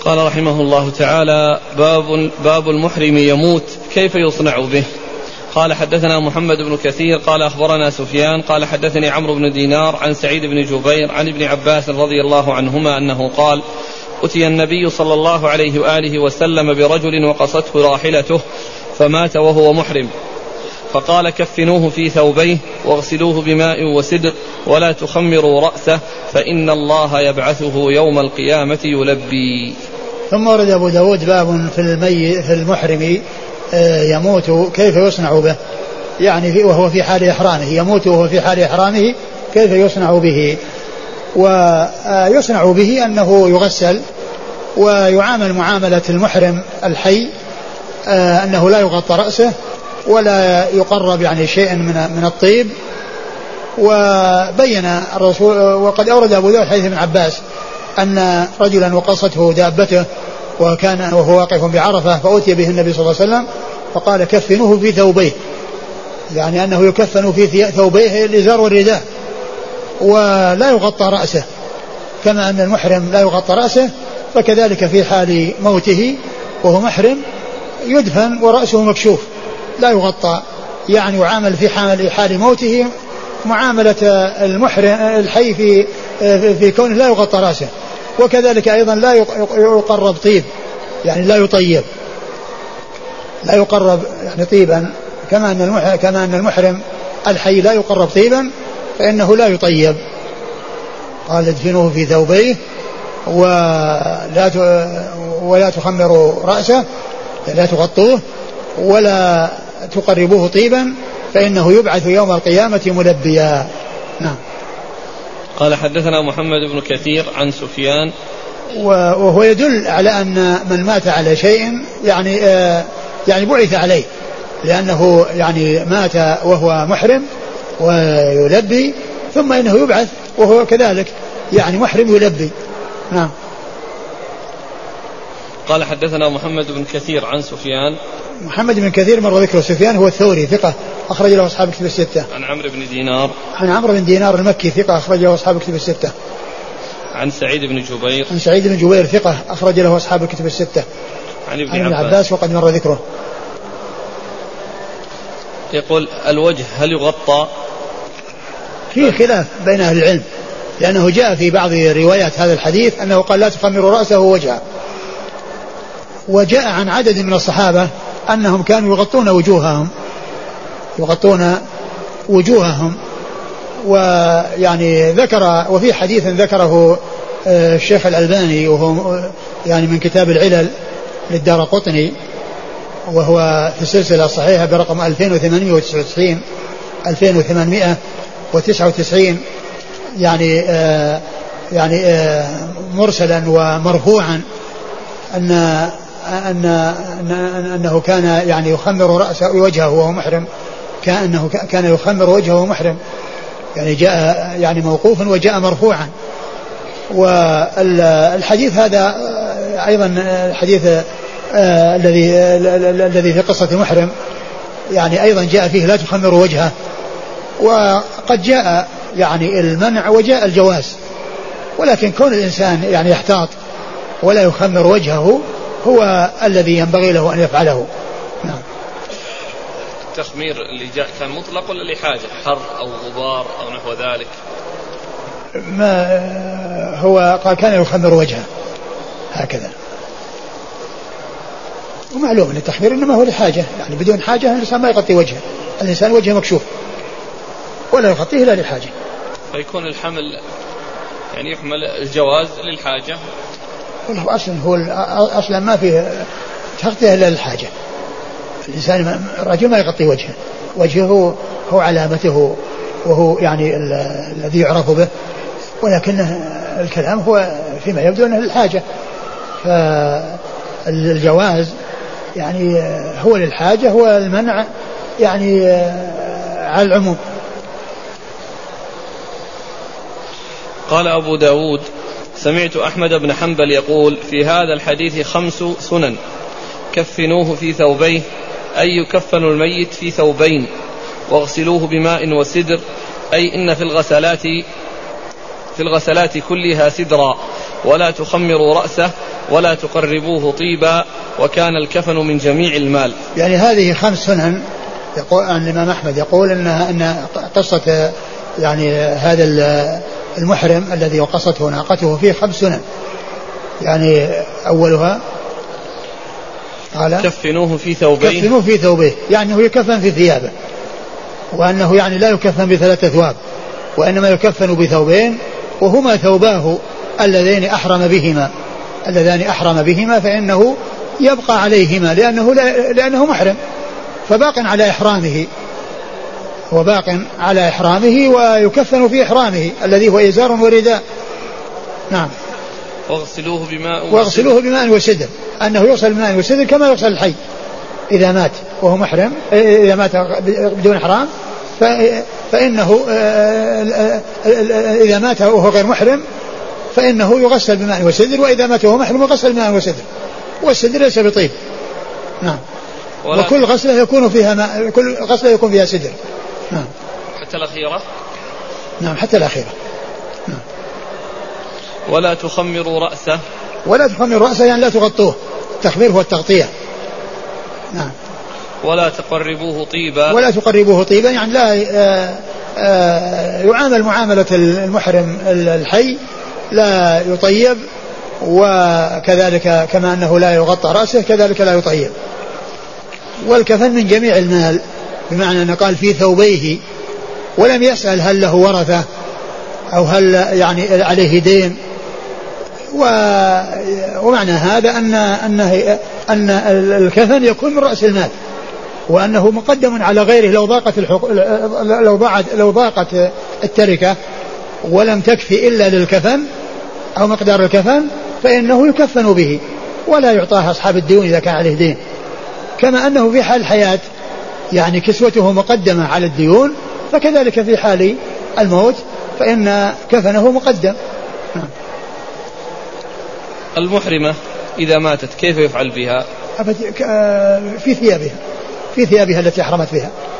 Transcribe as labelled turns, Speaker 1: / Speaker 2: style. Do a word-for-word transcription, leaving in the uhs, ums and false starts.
Speaker 1: قال رحمه الله تعالى: باب, باب المحرم يموت كيف يصنع به؟ قال: حدثنا محمد بن كثير قال أخبرنا سفيان قال حدثني عمرو بن دينار عن سعيد بن جبير عن ابن عباس رضي الله عنهما أنه قال: أتي النبي صلى الله عليه وآله وسلم برجل وقصته راحلته فمات وهو محرم، فقال: كفنوه في ثوبيه واغسلوه بماء وسدر ولا تخمروا رأسه فإن الله يبعثه يوم القيامة يلبي.
Speaker 2: ثم ورد أبو داود باب في المي في المحرم يموت كيف يصنع به، يعني وهو في حال إحرامه، يموت وهو في حال إحرامه كيف يصنع به. ويصنع به أنه يغسل ويعامل معاملة المحرم الحي، أنه لا يغطى رأسه ولا يقرب يعني شيء من من الطيب. وبين الرسول، وقد أورد أبو داود حديث ابن عباس أن رجلا وقصته دابته وكان وهو واقف بعرفة فأتي به النبي صلى الله عليه وسلم فقال: كفنوه في ثوبيه، يعني أنه يكفن في ثوبيه الإزار والرداء ولا يغطى رأسه، كما أن المحرم لا يغطى رأسه فكذلك في حال موته وهو محرم يدفن ورأسه مكشوف لا يغطى، يعني يعامل في حال موته معاملة المحرم الحي في في كونه لا يغطى رأسه. وكذلك أيضا لا يقرب طيب، يعني لا يطيب، لا يقرب يعني طيبا، كما أن المحرم كما أن المحرم الحي لا يقرب طيبا فإنه لا يطيب. قال: ادفنوه في ثوبيه ولا ولا تخمروا رأسه، لا تغطوه ولا تقربوه طيبا فإنه يبعث يوم القيامة ملبيا. نعم.
Speaker 1: قال: حدثنا محمد بن كثير عن سفيان،
Speaker 2: وهو يدل على أن من مات على شيء يعني آه يعني بعث عليه، لأنه يعني مات وهو محرم ويلبي ثم إنه يبعث وهو كذلك يعني محرم يلبي. نعم.
Speaker 1: قال: حدثنا محمد بن كثير عن سفيان.
Speaker 2: محمد بن كثير مر ذكره. سفيان هو الثوري ثقة أخرج له أصحاب الكتب الستة.
Speaker 1: عن عمرو بن دينار.
Speaker 2: عن عمرو بن دينار المكي ثقة أخرج له أصحاب الكتب الستة.
Speaker 1: عن سعيد بن جبير.
Speaker 2: عن سعيد بن جبير ثقة أخرج له أصحاب الكتب الستة.
Speaker 1: عن ابن,
Speaker 2: عن ابن
Speaker 1: عباس.
Speaker 2: عباس وقد مر ذكره.
Speaker 1: يقول: الوجه هل يغطى؟
Speaker 2: فيه خلاف بين أهل العلم، لأنه جاء في بعض روايات هذا الحديث أنه قال: لا تخمروا رأسه ووجهه. وجاء عن عدد من الصحابة أنهم كانوا يغطون وجوههم يغطون وجوههم ويعني ذكر، وفي حديث ذكره الشيخ الألباني وهو يعني من كتاب العلل للدارقطني، وهو في السلسلة الصحيحة برقم ألفين وثمانمائة وتسعة وتسعين ألفين وثمانمائة وتسعة وتسعين، يعني آه يعني آه مرسلا ومرفوعا أن أن أنه كان يعني يخمر رأسه ووجهه وهو محرم، كأنه كان يخمر وجهه وهو محرم، يعني جاء يعني موقوفا وجاء مرفوعا. والحديث هذا أيضا الحديث آه الذي الذي في قصة المحرم يعني أيضا جاء فيه لا تخمر وجهه، وقد جاء يعني المنع وجاء الجواز، ولكن كون الإنسان يعني يحتاط ولا يخمر وجهه هو الذي ينبغي له أن يفعله. نعم.
Speaker 1: التخمير اللي جاء كان مطلق ولا لحاجة، حر أو غبار أو نحو ذلك؟
Speaker 2: ما هو قال كان يخمر وجهه هكذا، ومعلوم أن التخمير إنما هو لحاجة، يعني بدون حاجة الإنسان ما يغطي وجهه، الإنسان وجهه مكشوف ولا يغطيه إلا لحاجة.
Speaker 1: فيكون الحمل يعني يحمل الجواز للحاجة.
Speaker 2: والله أصلا هو أصلا ما فيه تغطية إلا للحاجة، الإنسان الرجل ما يغطي وجهه، وجهه هو علامته وهو يعني الذي يعرف به، ولكن الكلام هو فيما يبدو أنه للحاجة، فالجواز يعني هو للحاجة والمنع يعني على العموم.
Speaker 1: قال أبو داود: سمعت أحمد بن حنبل يقول في هذا الحديث خمس سنن: كفنوه في ثوبيه، أي يكفن الميت في ثوبين، واغسلوه بماء وسدر، أي إن في الغسلات في الغسلات كلها سدرا، ولا تخمروا رأسه، ولا تقربوه طيبا وكان الكفن من جميع المال.
Speaker 2: يعني هذه خمس سنن. يقول عن الإمام أحمد يقول أن أن قصة يعني هذا المحرم الذي وقصته ناقته فيه خمس سنن. يعني أولها قال
Speaker 1: كفنوه في ثوبين
Speaker 2: كفنوه في ثوبيه، يعني هو يكفن في ثيابه، وأنه يعني لا يكفن بثلاثة أثواب وإنما يكفن بثوبين، وهما ثوباه اللذين أحرم بهما اللذان أحرم بهما فإنه يبقى عليهما لأنه, لأنه محرم، فباق على إحرامه وباق على إحرامه ويكفن في إحرامه الذي هو إزار ورداء. نعم.
Speaker 1: واغسلوه بماء
Speaker 2: واغسلوه بماء وسدر، أنه يغسل بماء وسدر كما يغسل الحي إذا مات وهو محرم، إذا مات بدون إحرام فإنه إذا مات وهو غير محرم فإنه يغسل بماء وسدر، وإذا مات وهو محرم يغسل بماء وسدر، والسدر ليس بطيب. نعم. وكل غسلة يكون فيها ماء، كل غسلة يكون فيها سدر. نعم.
Speaker 1: حتى الأخيرة.
Speaker 2: نعم حتى الأخيرة. نعم.
Speaker 1: ولا تخمروا رأسه.
Speaker 2: ولا تخمروا رأسه يعني لا تغطوه، التخمير هو التغطية. نعم.
Speaker 1: ولا تقربوه طيبا.
Speaker 2: ولا تقربوه طيبا يعني لا آآ آآ يعامل معاملة المحرم الحي، لا يطيب، وكذلك كما أنه لا يغطى رأسه كذلك لا يطيب. والكفن من جميع المال، بمعنى أنه قال في ثوبيه، ولم يسأل هل له ورثة أو هل يعني عليه دين، ومعنى هذا أن أنه أن الكفن يكون من رأس المال، وأنه مقدم على غيره. لو ضاقت الحق... لو ضاعت لو ضاقت التركة ولم تكفي إلا للكفن أو مقدار الكفن فإنه يكفن به ولا يعطاه أصحاب الديون إذا كان عليه دين، كما أنه في حال الحياة يعني كسوته مقدمة على الديون، فكذلك في حال الموت فإن كفنه مقدم.
Speaker 1: المحرمة إذا ماتت كيف يفعل بها؟
Speaker 2: في ثيابها في ثيابها التي أحرمت بها.